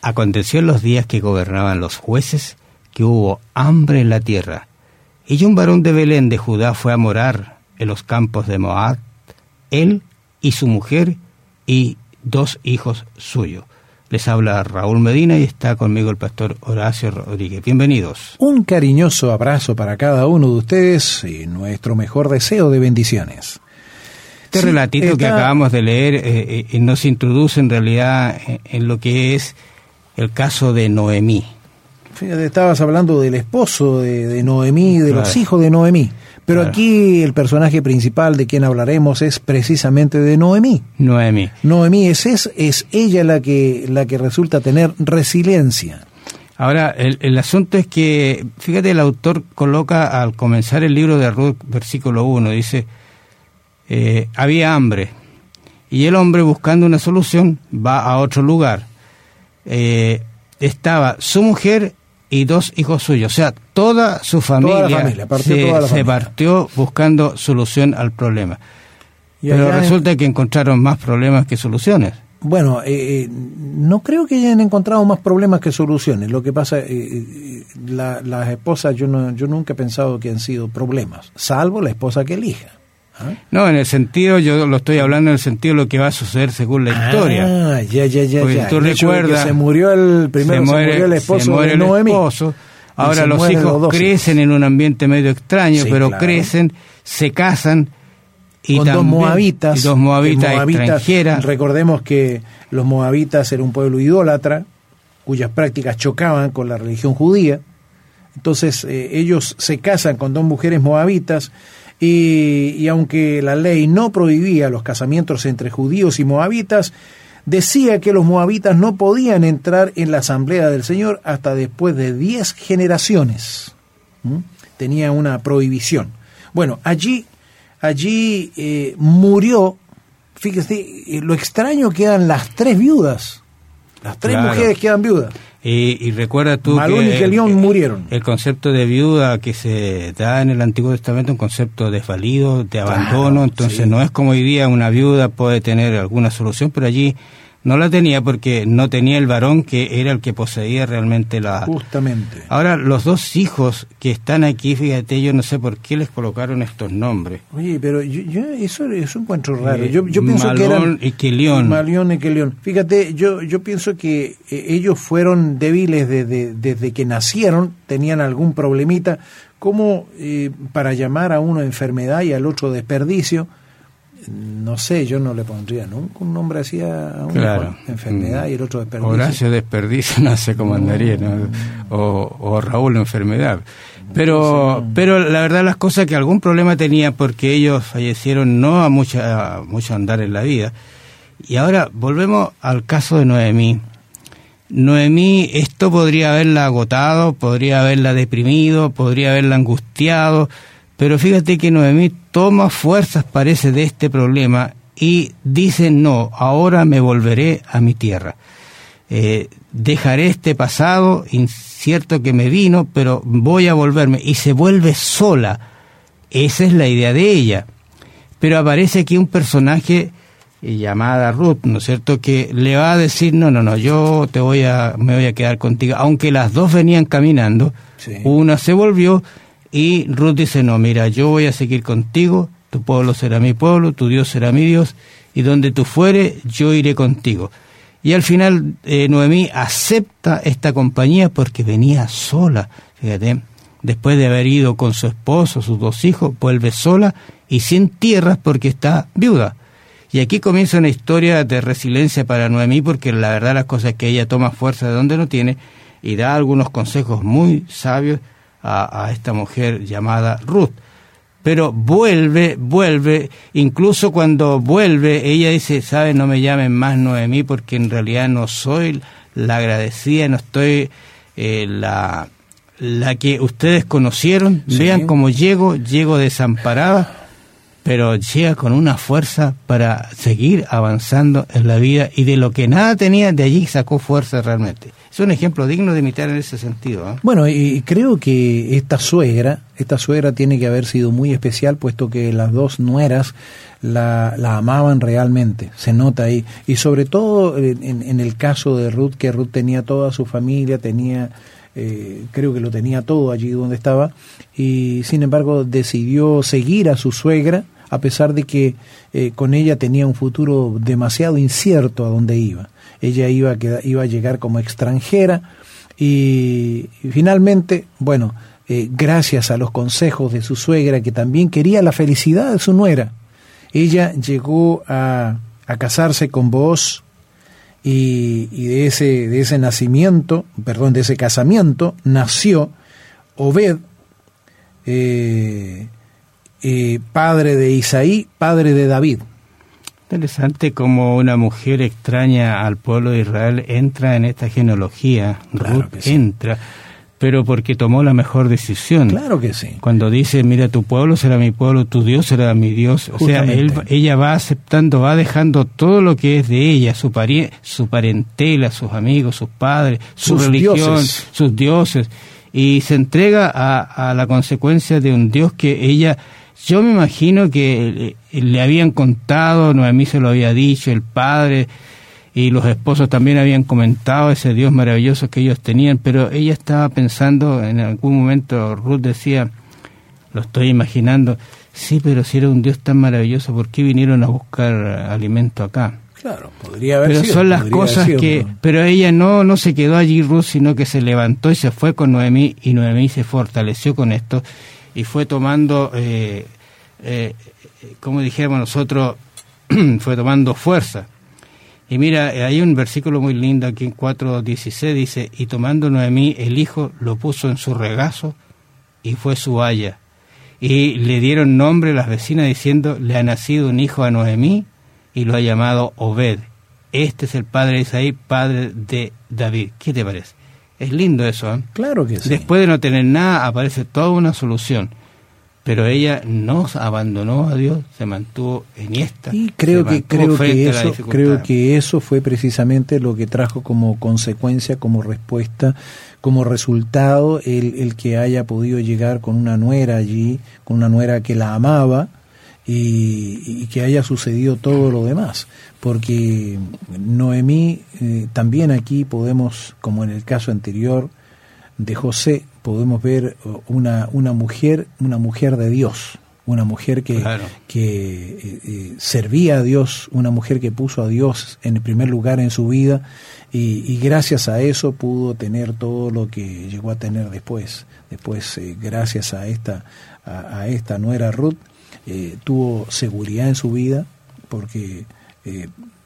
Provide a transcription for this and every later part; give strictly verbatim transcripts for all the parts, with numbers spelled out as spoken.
aconteció en los días que gobernaban los jueces que hubo hambre en la tierra, y un varón de Belén de Judá fue a morar en los campos de Moab, él y su mujer y dos hijos suyos. Les habla Raúl Medina y está conmigo el pastor Horacio Rodríguez. Bienvenidos. Un cariñoso abrazo para cada uno de ustedes y nuestro mejor deseo de bendiciones. Este sí, relatito está... que acabamos de leer eh, eh, nos introduce en realidad en, en lo que es el caso de Noemí. Fíjate, estabas hablando del esposo de, de Noemí, de claro. los hijos de Noemí. Pero claro. aquí el personaje principal de quien hablaremos es precisamente de Noemí. Noemí. Noemí es, es, es ella la que, la que resulta tener resiliencia. Ahora, el, el asunto es que, fíjate, el autor coloca al comenzar el libro de Ruth, versículo uno, dice, eh, había hambre, y el hombre buscando una solución va a otro lugar. Eh, estaba su mujer y dos hijos suyos, o sea, toda su familia, toda la familia partió se, toda la se familia. partió buscando solución al problema. Y Pero resulta en... que encontraron más problemas que soluciones. Bueno, eh, no creo que hayan encontrado más problemas que soluciones. Lo que pasa, eh, la, las esposas, yo no, yo nunca he pensado que han sido problemas, salvo la esposa que elija. ¿Ah? No, en el sentido, yo lo estoy hablando en el sentido de lo que va a suceder según la historia. Ah, ya, ya, ya. Porque ya. tú recuerdas, se murió el primero, se, muere, se murió el esposo se muere de el Noemí. Esposo, ahora los hijos los crecen hijos. en un ambiente medio extraño, sí, pero claro. crecen, se casan y con también, dos moabitas, y dos moabitas, moabitas extranjeras. Recordemos que los moabitas eran un pueblo idólatra, cuyas prácticas chocaban con la religión judía. Entonces eh, ellos se casan con dos mujeres moabitas. Y, y aunque la ley no prohibía los casamientos entre judíos y moabitas, decía que los moabitas no podían entrar en la asamblea del Señor hasta después de diez generaciones. ¿Mm? Tenía una prohibición. Bueno, allí, allí eh, murió, fíjate, eh, lo extraño quedan las tres viudas. Las tres claro. mujeres quedan viudas. Y, y recuerda tú Malón que y Kelión el, murieron. El concepto de viuda que se da en el Antiguo Testamento es un concepto desvalido, de abandono, claro, entonces sí. no es como hoy día una viuda puede tener alguna solución, pero allí no la tenía porque no tenía el varón que era el que poseía realmente la... Justamente. Ahora, los dos hijos que están aquí, fíjate, yo no sé por qué les colocaron estos nombres. Oye, pero yo, yo eso, eso encuentro raro. Yo, yo pienso Malón que eran... y Kelión. Malón y Kelión. Fíjate, yo, yo pienso que eh, ellos fueron débiles desde, desde que nacieron, tenían algún problemita, como eh, para llamar a uno enfermedad y al otro desperdicio. No sé, yo no le pondría nunca un nombre así a una claro. enfermedad y el otro desperdicio. Horacio desperdicio, no sé cómo andaría, ¿no? o, o Raúl enfermedad. Pero, no sé. pero la verdad las cosas que algún problema tenía porque ellos fallecieron no a mucha, a mucho andar en la vida. Y ahora volvemos al caso de Noemí. Noemí, esto podría haberla agotado, podría haberla deprimido, podría haberla angustiado. Pero fíjate que Noemí toma fuerzas, parece, de este problema y dice, no, ahora me volveré a mi tierra. Eh, dejaré este pasado incierto que me vino, pero voy a volverme. Y se vuelve sola. Esa es la idea de ella. Pero aparece aquí un personaje eh, llamada Ruth, ¿no es cierto?, que le va a decir, no, no, no, yo te voy a, me voy a quedar contigo. Aunque las dos venían caminando, sí. una se volvió... Y Ruth dice, no, mira, yo voy a seguir contigo, tu pueblo será mi pueblo, tu Dios será mi Dios, y donde tú fueres, yo iré contigo. Y al final eh, Noemí acepta esta compañía porque venía sola, fíjate, después de haber ido con su esposo, sus dos hijos, vuelve sola y sin tierras porque está viuda. Y aquí comienza una historia de resiliencia para Noemí porque la verdad las cosas es que ella toma fuerza de donde no tiene y da algunos consejos muy sabios A, a esta mujer llamada Ruth, pero vuelve, vuelve, incluso cuando vuelve, ella dice, ¿sabes? No me llamen más Noemí porque en realidad no soy la agradecida, no estoy eh, la, la que ustedes conocieron, sí. Vean cómo llego, llego desamparada, pero llega con una fuerza para seguir avanzando en la vida, y de lo que nada tenía, de allí sacó fuerza realmente. Es un ejemplo digno de imitar en ese sentido, ¿eh? Bueno, y creo que esta suegra, esta suegra tiene que haber sido muy especial, puesto que las dos nueras la, la amaban realmente, se nota ahí. Y sobre todo en, en el caso de Ruth, que Ruth tenía toda su familia, tenía, eh, creo que lo tenía todo allí donde estaba, y sin embargo decidió seguir a su suegra, a pesar de que eh, con ella tenía un futuro demasiado incierto a donde iba. Ella iba a, quedar, iba a llegar como extranjera y, y finalmente, bueno, eh, gracias a los consejos de su suegra, que también quería la felicidad de su nuera, ella llegó a, a casarse con Booz, y, y de ese de ese nacimiento, perdón, de ese casamiento nació Obed, eh, eh, padre de Isaí, padre de David. Interesante como una mujer extraña al pueblo de Israel entra en esta genealogía. Claro Ruth que sí. entra, pero porque tomó la mejor decisión. Claro que sí. Cuando dice, mira, tu pueblo será mi pueblo, tu Dios será mi Dios. O sea, él, ella va aceptando, va dejando todo lo que es de ella, su, pari su parentela, sus amigos, sus padres, su sus religión, dioses. sus dioses, y se entrega a, a la consecuencia de un Dios que ella... Yo me imagino que le habían contado, Noemí se lo había dicho, el padre y los esposos también habían comentado ese Dios maravilloso que ellos tenían, pero ella estaba pensando, en algún momento Ruth decía, lo estoy imaginando, sí, pero si era un Dios tan maravilloso, ¿por qué vinieron a buscar alimento acá? Claro, podría haber pero sido. son las cosas sido, que... pero... pero ella no, no se quedó allí, Ruth, sino que se levantó y se fue con Noemí, y Noemí se fortaleció con esto, y fue tomando, eh, eh, como dijéramos nosotros, fue tomando fuerza. Y mira, hay un versículo muy lindo aquí en cuatro dieciséis, dice, y tomando Noemí el hijo, lo puso en su regazo, y fue su haya. Y le dieron nombre las vecinas diciendo, le ha nacido un hijo a Noemí, y lo ha llamado Obed. Este es el padre de Isaí, padre de David. ¿Qué te parece? Es lindo eso, ¿eh? Claro que sí. Después de no tener nada, aparece toda una solución. Pero ella no abandonó a Dios, se mantuvo en esta. Y creo que creo que eso creo que eso fue precisamente lo que trajo como consecuencia, como respuesta, como resultado el, el que haya podido llegar con una nuera allí, con una nuera que la amaba, y, y que haya sucedido todo lo demás. Porque Noemí, eh, también aquí podemos, como en el caso anterior de José, podemos ver una una mujer una mujer de Dios, una mujer que claro. que eh, eh, servía a Dios, una mujer que puso a Dios en el primer lugar en su vida, y, y gracias a eso pudo tener todo lo que llegó a tener después. Después, eh, gracias a esta a, a esta nuera Ruth, eh, tuvo seguridad en su vida, porque eh,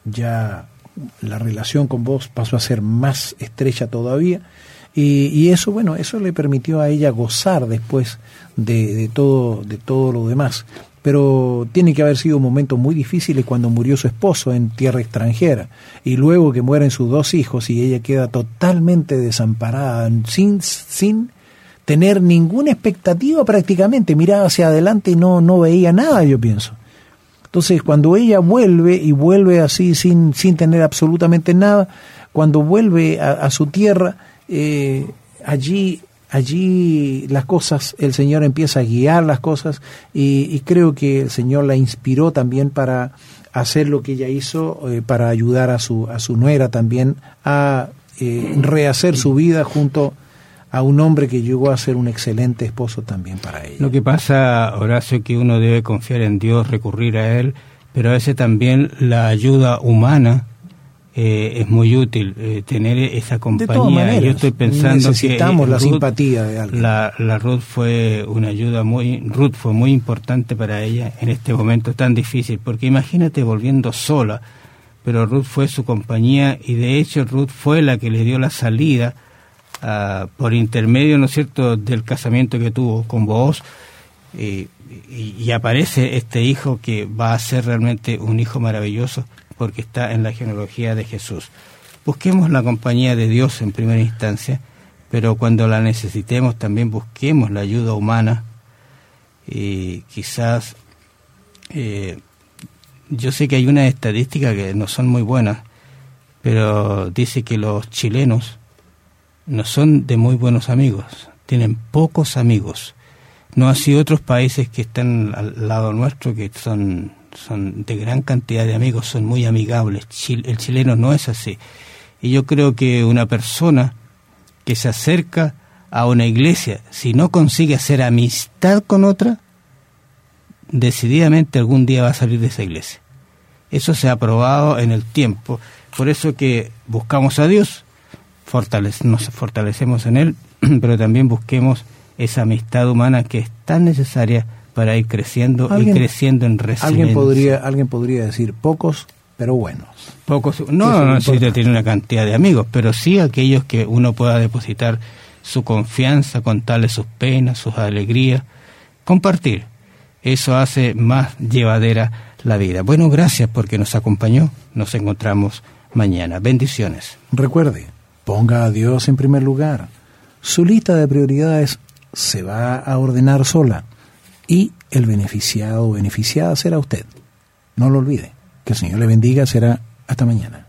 ya la relación con vos pasó a ser más estrecha todavía. Y, y eso, bueno, eso le permitió a ella gozar después de, de todo de todo lo demás. Pero tiene que haber sido momentos muy difíciles cuando murió su esposo en tierra extranjera, y luego que mueren sus dos hijos y ella queda totalmente desamparada, sin sin tener ninguna expectativa prácticamente, miraba hacia adelante y no no veía nada, yo pienso. Entonces, cuando ella vuelve, y vuelve así sin sin tener absolutamente nada, cuando vuelve a, a su tierra, Eh, allí allí las cosas, el Señor empieza a guiar las cosas, y, y creo que el Señor la inspiró también para hacer lo que ella hizo, eh, para ayudar a su a su nuera también a eh, rehacer su vida junto a un hombre que llegó a ser un excelente esposo también para ella. Lo que pasa, Horacio, que uno debe confiar en Dios, recurrir a Él, pero a veces también la ayuda humana Eh, es muy útil, eh, tener esa compañía. De todas maneras, yo estoy pensando necesitamos que la Ruth, simpatía de alguien. La, la Ruth fue una ayuda muy, Ruth fue muy importante para ella en este momento tan difícil, porque imagínate volviendo sola, pero Ruth fue su compañía, y de hecho Ruth fue la que le dio la salida uh, por intermedio, ¿no es cierto?, del casamiento que tuvo con Booz, y, y, y aparece este hijo que va a ser realmente un hijo maravilloso, porque está en la genealogía de Jesús. Busquemos la compañía de Dios en primera instancia, pero cuando la necesitemos también busquemos la ayuda humana, y quizás eh, yo sé que hay una estadística que no son muy buenas, pero dice que los chilenos no son de muy buenos amigos, tienen pocos amigos. No así otros países que están al lado nuestro, que son, son de gran cantidad de amigos, son muy amigables. Chil- el chileno no es así. Y yo creo que una persona que se acerca a una iglesia, si no consigue hacer amistad con otra, decididamente algún día va a salir de esa iglesia. Eso se ha probado en el tiempo. Por eso que buscamos a Dios, fortalece, nos fortalecemos en Él, pero también busquemos esa amistad humana que es tan necesaria para ir creciendo y creciendo en resiliencia. Alguien podría, alguien podría decir pocos, pero buenos. Pocos, no, no necesita tener una cantidad de amigos, pero sí aquellos que uno pueda depositar su confianza, contarle sus penas, sus alegrías, compartir. Eso hace más llevadera la vida. Bueno, gracias porque nos acompañó. Nos encontramos mañana. Bendiciones. Recuerde, ponga a Dios en primer lugar. Su lista de prioridades se va a ordenar sola y el beneficiado o beneficiada será usted. No lo olvide. Que el Señor le bendiga. Será hasta mañana.